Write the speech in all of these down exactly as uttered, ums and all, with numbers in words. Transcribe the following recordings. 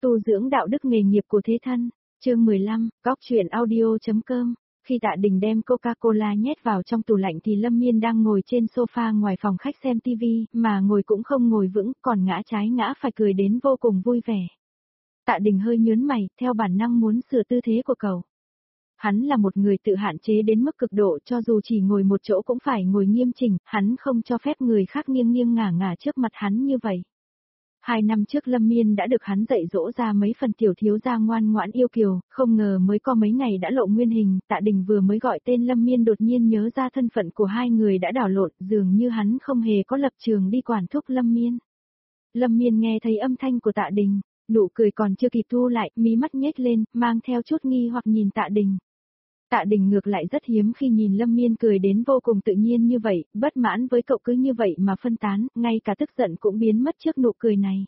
Tu dưỡng đạo đức nghề nghiệp của thế thân, chương mười lăm, góc truyện audio.com. Khi Tạ Đình đem Coca-Cola nhét vào trong tủ lạnh thì Lâm Miên đang ngồi trên sofa ngoài phòng khách xem tivi, mà ngồi cũng không ngồi vững, còn ngã trái ngã phải cười đến vô cùng vui vẻ. Tạ Đình hơi nhớn mày, theo bản năng muốn sửa tư thế của cậu. Hắn là một người tự hạn chế đến mức cực độ, cho dù chỉ ngồi một chỗ cũng phải ngồi nghiêm chỉnh, hắn không cho phép người khác nghiêng nghiêng ngả ngả trước mặt hắn như vậy. Hai năm trước Lâm Miên đã được hắn dạy dỗ ra mấy phần tiểu thiếu gia ngoan ngoãn yêu kiều, không ngờ mới có mấy ngày đã lộ nguyên hình. Tạ Đình vừa mới gọi tên Lâm Miên đột nhiên nhớ ra thân phận của hai người đã đảo lộn, dường như hắn không hề có lập trường đi quản thúc Lâm Miên. Lâm Miên nghe thấy âm thanh của Tạ Đình, nụ cười còn chưa kịp thu lại, mí mắt nhếch lên, mang theo chút nghi hoặc nhìn Tạ Đình. Tạ Đình ngược lại rất hiếm khi nhìn Lâm Miên cười đến vô cùng tự nhiên như vậy, bất mãn với cậu cứ như vậy mà phân tán, ngay cả tức giận cũng biến mất trước nụ cười này.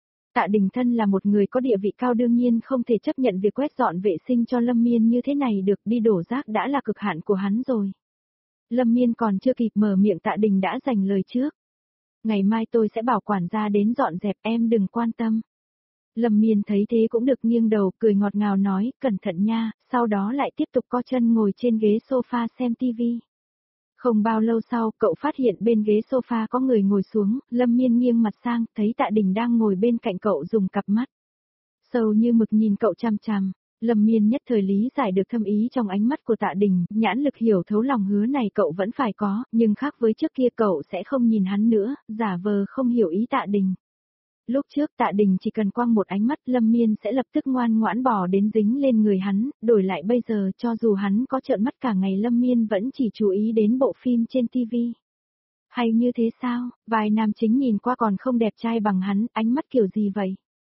Tạ Đình thân là một người có địa vị cao đương nhiên không thể chấp nhận việc quét dọn vệ sinh cho Lâm Miên như thế này được, đi đổ rác đã là cực hạn của hắn rồi. Lâm Miên còn chưa kịp mở miệng Tạ Đình đã dành lời trước. Ngày mai tôi sẽ bảo quản gia đến dọn dẹp, em đừng quan tâm. Lâm Miên thấy thế cũng được nghiêng đầu, cười ngọt ngào nói, cẩn thận nha, sau đó lại tiếp tục co chân ngồi trên ghế sofa xem tivi. Không bao lâu sau, cậu phát hiện bên ghế sofa có người ngồi xuống, Lâm Miên nghiêng mặt sang, thấy Tạ Đình đang ngồi bên cạnh cậu dùng cặp mắt sâu như mực nhìn cậu chằm chằm. Lâm Miên nhất thời lý giải được thâm ý trong ánh mắt của Tạ Đình, nhãn lực hiểu thấu lòng hứa này cậu vẫn phải có, nhưng khác với trước kia cậu sẽ không nhìn hắn nữa, giả vờ không hiểu ý Tạ Đình. Lúc trước Tạ Đình chỉ cần quăng một ánh mắt Lâm Miên sẽ lập tức ngoan ngoãn bỏ đến dính lên người hắn, đổi lại bây giờ cho dù hắn có trợn mắt cả ngày Lâm Miên vẫn chỉ chú ý đến bộ phim trên tivi. Hay như thế sao, vài nam chính nhìn qua còn không đẹp trai bằng hắn, ánh mắt kiểu gì vậy?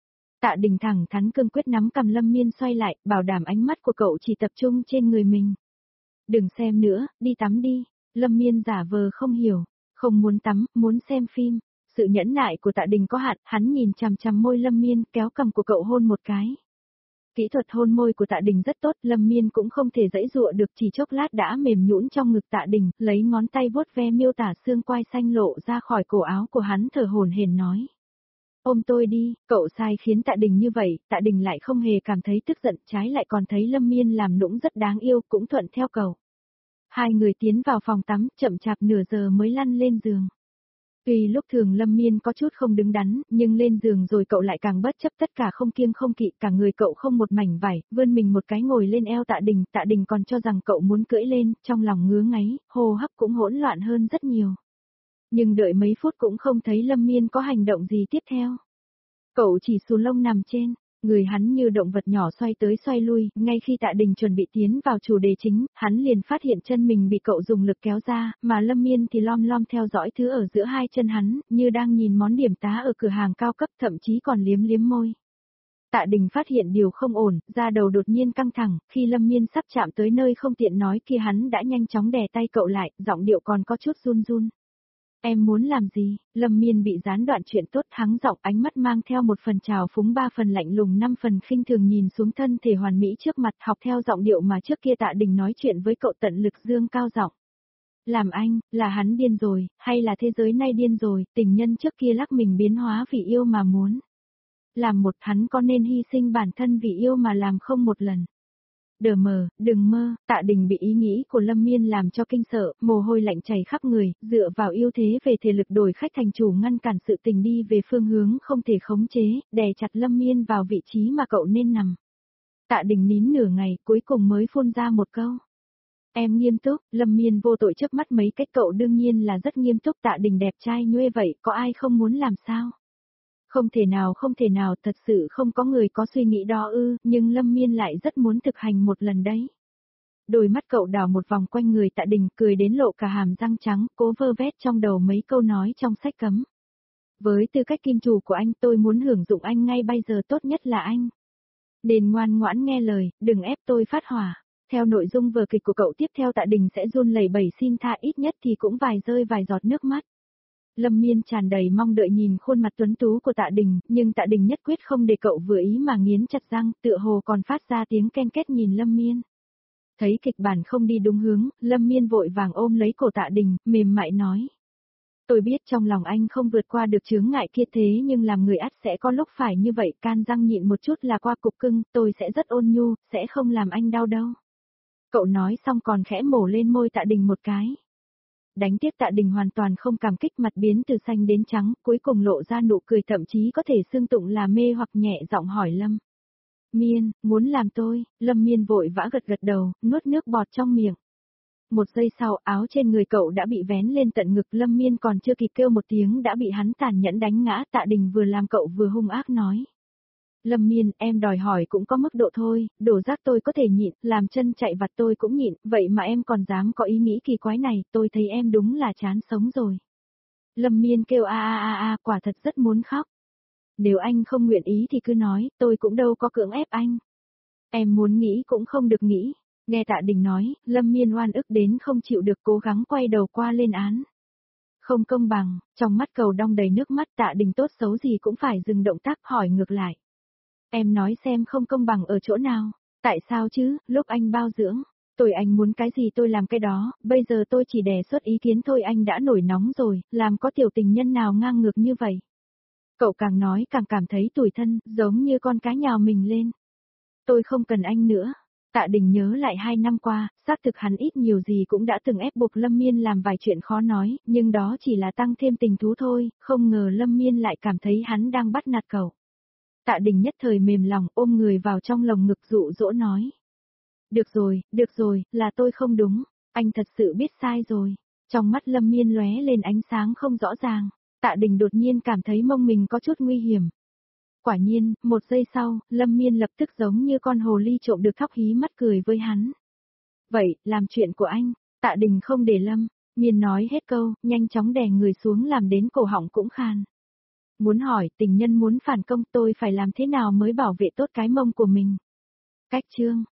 Tạ Đình thẳng thắn cương quyết nắm cầm Lâm Miên xoay lại, bảo đảm ánh mắt của cậu chỉ tập trung trên người mình. Đừng xem nữa, đi tắm đi. Lâm Miên giả vờ không hiểu, không muốn tắm, muốn xem phim. Sự nhẫn nại của Tạ Đình có hạn, hắn nhìn chằm chằm môi Lâm Miên, kéo cầm của cậu hôn một cái. Kỹ thuật hôn môi của Tạ Đình rất tốt, Lâm Miên cũng không thể giãy giụa được, chỉ chốc lát đã mềm nhũn trong ngực Tạ Đình, lấy ngón tay vuốt ve miêu tả xương quai xanh lộ ra khỏi cổ áo của hắn, thở hổn hển nói. Ôm tôi đi, cậu sai khiến Tạ Đình như vậy, Tạ Đình lại không hề cảm thấy tức giận, trái lại còn thấy Lâm Miên làm nũng rất đáng yêu, cũng thuận theo cậu. Hai người tiến vào phòng tắm, chậm chạp nửa giờ mới lăn lên giường. Tuy lúc thường Lâm Miên có chút không đứng đắn, nhưng lên giường rồi cậu lại càng bất chấp tất cả không kiêng không kỵ, cả người cậu không một mảnh vải, vươn mình một cái ngồi lên eo Tạ Đình, Tạ Đình còn cho rằng cậu muốn cưỡi lên, trong lòng ngứa ngáy, hô hấp cũng hỗn loạn hơn rất nhiều. Nhưng đợi mấy phút cũng không thấy Lâm Miên có hành động gì tiếp theo. Cậu chỉ xù lông nằm trên. Người hắn như động vật nhỏ xoay tới xoay lui, ngay khi Tạ Đình chuẩn bị tiến vào chủ đề chính, hắn liền phát hiện chân mình bị cậu dùng lực kéo ra, mà Lâm Miên thì lom lom theo dõi thứ ở giữa hai chân hắn, như đang nhìn món điểm tá ở cửa hàng cao cấp, thậm chí còn liếm liếm môi. Tạ Đình phát hiện điều không ổn, da đầu đột nhiên căng thẳng, khi Lâm Miên sắp chạm tới nơi không tiện nói kia hắn đã nhanh chóng đè tay cậu lại, giọng điệu còn có chút run run. Em muốn làm gì? Lâm Miên bị gián đoạn chuyện tốt, hắng giọng, ánh mắt mang theo một phần trào phúng, ba phần lạnh lùng, năm phần khinh thường nhìn xuống thân thể hoàn mỹ trước mặt, học theo giọng điệu mà trước kia Tạ Đình nói chuyện với cậu, tận lực dương cao giọng. Làm anh, là hắn điên rồi, hay là thế giới nay điên rồi, tình nhân trước kia lắc mình biến hóa vì yêu mà muốn. Làm một, hắn có nên hy sinh bản thân vì yêu mà làm không một lần. Đờ mờ, đừng mơ. Tạ Đình bị ý nghĩ của Lâm Miên làm cho kinh sợ, mồ hôi lạnh chảy khắp người, dựa vào ưu thế về thể lực đổi khách thành chủ ngăn cản sự tình đi về phương hướng không thể khống chế, đè chặt Lâm Miên vào vị trí mà cậu nên nằm. Tạ Đình nín nửa ngày, cuối cùng mới phun ra một câu. Em nghiêm túc. Lâm Miên vô tội chớp mắt mấy cách, cậu đương nhiên là rất nghiêm túc. Tạ Đình đẹp trai nhuê vậy, có ai không muốn làm sao? Không thể nào không thể nào, thật sự không có người có suy nghĩ đó ư, nhưng Lâm Miên lại rất muốn thực hành một lần đấy. Đôi mắt cậu đảo một vòng quanh người Tạ Đình, cười đến lộ cả hàm răng trắng, cố vơ vét trong đầu mấy câu nói trong sách cấm. Với tư cách kim chủ của anh, tôi muốn hưởng dụng anh ngay bây giờ, tốt nhất là anh nên ngoan ngoãn nghe lời, đừng ép tôi phát hỏa. Theo nội dung vở kịch của cậu tiếp theo Tạ Đình sẽ run lẩy bẩy xin tha, ít nhất thì cũng vài rơi vài giọt nước mắt. Lâm Miên tràn đầy mong đợi nhìn khuôn mặt tuấn tú của Tạ Đình, nhưng Tạ Đình nhất quyết không để cậu vừa ý mà nghiến chặt răng, tựa hồ còn phát ra tiếng ken két nhìn Lâm Miên. Thấy kịch bản không đi đúng hướng, Lâm Miên vội vàng ôm lấy cổ Tạ Đình, mềm mại nói. Tôi biết trong lòng anh không vượt qua được chướng ngại kia thế nhưng làm người ắt sẽ có lúc phải như vậy, can răng nhịn một chút là qua cục cưng, tôi sẽ rất ôn nhu, sẽ không làm anh đau đâu. Cậu nói xong còn khẽ mổ lên môi Tạ Đình một cái. Đánh tiếp Tạ Đình hoàn toàn không cảm kích, mặt biến từ xanh đến trắng, cuối cùng lộ ra nụ cười thậm chí có thể xưng tụng là mê hoặc, nhẹ giọng hỏi Lâm Miên, muốn làm tôi? Lâm Miên vội vã gật gật đầu, nuốt nước bọt trong miệng. Một giây sau, áo trên người cậu đã bị vén lên tận ngực, Lâm Miên còn chưa kịp kêu một tiếng đã bị hắn tàn nhẫn đánh ngã. Tạ Đình vừa làm cậu vừa hung ác nói. Lâm Miên, em đòi hỏi cũng có mức độ thôi, đổ rác tôi có thể nhịn, làm chân chạy vặt tôi cũng nhịn, vậy mà em còn dám có ý nghĩ kỳ quái này, tôi thấy em đúng là chán sống rồi. Lâm Miên kêu a a a a, quả thật rất muốn khóc. Nếu anh không nguyện ý thì cứ nói, tôi cũng đâu có cưỡng ép anh. Em muốn nghĩ cũng không được nghĩ. Nghe Tạ Đình nói, Lâm Miên oan ức đến không chịu được, cố gắng quay đầu qua lên án. Không công bằng, trong mắt cầu đong đầy nước mắt. Tạ Đình tốt xấu gì cũng phải dừng động tác, hỏi ngược lại. Em nói xem không công bằng ở chỗ nào, tại sao chứ, lúc anh bao dưỡng, tôi anh muốn cái gì tôi làm cái đó, bây giờ tôi chỉ đề xuất ý kiến thôi anh đã nổi nóng rồi, làm có tiểu tình nhân nào ngang ngược như vậy. Cậu càng nói càng cảm thấy tủi thân, giống như con cá nhào mình lên. Tôi không cần anh nữa. Tạ Đình nhớ lại hai năm qua, xác thực hắn ít nhiều gì cũng đã từng ép buộc Lâm Miên làm vài chuyện khó nói, nhưng đó chỉ là tăng thêm tình thú thôi, không ngờ Lâm Miên lại cảm thấy hắn đang bắt nạt cậu. Tạ Đình nhất thời mềm lòng, ôm người vào trong lồng ngực dụ dỗ nói. Được rồi, được rồi, là tôi không đúng, anh thật sự biết sai rồi. Trong mắt Lâm Miên lóe lên ánh sáng không rõ ràng, Tạ Đình đột nhiên cảm thấy mông mình có chút nguy hiểm. Quả nhiên, một giây sau, Lâm Miên lập tức giống như con hồ ly trộm được thóc hí mắt cười với hắn. Vậy, làm chuyện của anh. Tạ Đình không để Lâm Miên nói hết câu, nhanh chóng đè người xuống làm đến cổ họng cũng khan. Muốn hỏi, tình nhân muốn phản công tôi phải làm thế nào mới bảo vệ tốt cái mông của mình? Cách chương